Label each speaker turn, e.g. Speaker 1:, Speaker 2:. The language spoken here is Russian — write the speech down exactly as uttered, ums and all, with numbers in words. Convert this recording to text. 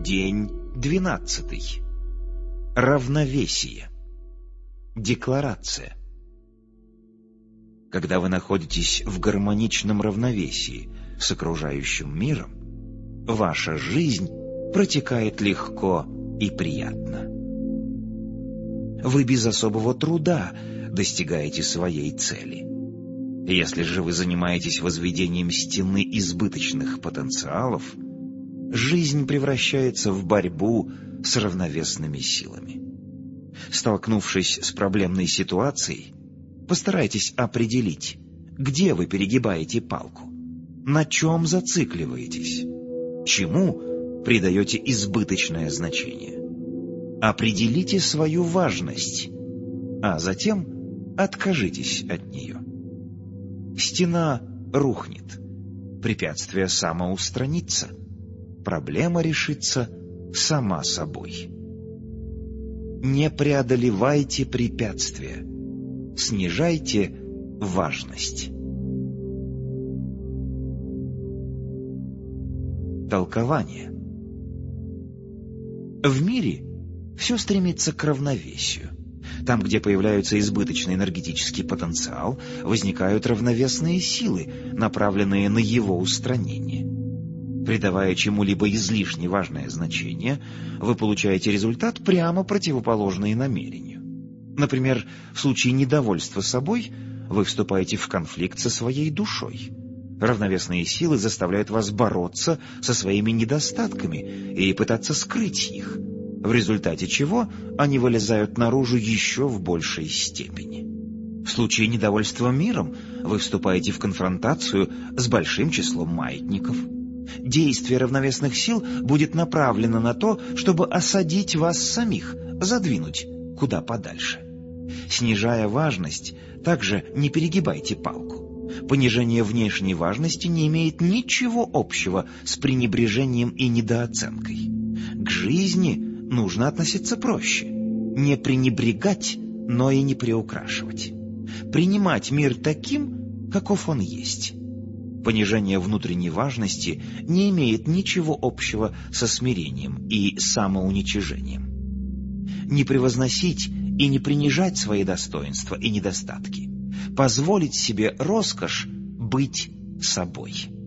Speaker 1: День двенадцатый. Равновесие. Декларация. Когда вы находитесь в гармоничном равновесии с окружающим миром, ваша жизнь протекает легко и приятно. Вы без особого труда достигаете своей цели. Если же вы занимаетесь возведением стены избыточных потенциалов, жизнь превращается в борьбу с равновесными силами. Столкнувшись с проблемной ситуацией, постарайтесь определить, где вы перегибаете палку, на чем зацикливаетесь, чему придаете избыточное значение. Определите свою важность, а затем откажитесь от нее. Стена рухнет, препятствие самоустранится, проблема решится сама собой. Не преодолевайте препятствия, снижайте важность. Толкование. В мире все стремится к равновесию. Там, где появляется избыточный энергетический потенциал, возникают равновесные силы, направленные на его устранение. Придавая чему-либо излишне важное значение, вы получаете результат, прямо противоположный намерению. Например, в случае недовольства собой вы вступаете в конфликт со своей душой. Равновесные силы заставляют вас бороться со своими недостатками и пытаться скрыть их, в результате чего они вылезают наружу еще в большей степени. В случае недовольства миром вы вступаете в конфронтацию с большим числом маятников. Действие равновесных сил будет направлено на то, чтобы осадить вас самих, задвинуть куда подальше. Снижая важность, также не перегибайте палку. Понижение внешней важности не имеет ничего общего с пренебрежением и недооценкой. К жизни нужно относиться проще. Не пренебрегать, но и не приукрашивать. Принимать мир таким, каков он есть. Понижение внутренней важности не имеет ничего общего со смирением и самоуничижением. Не превозносить и не принижать свои достоинства и недостатки. Позволить себе роскошь быть собой.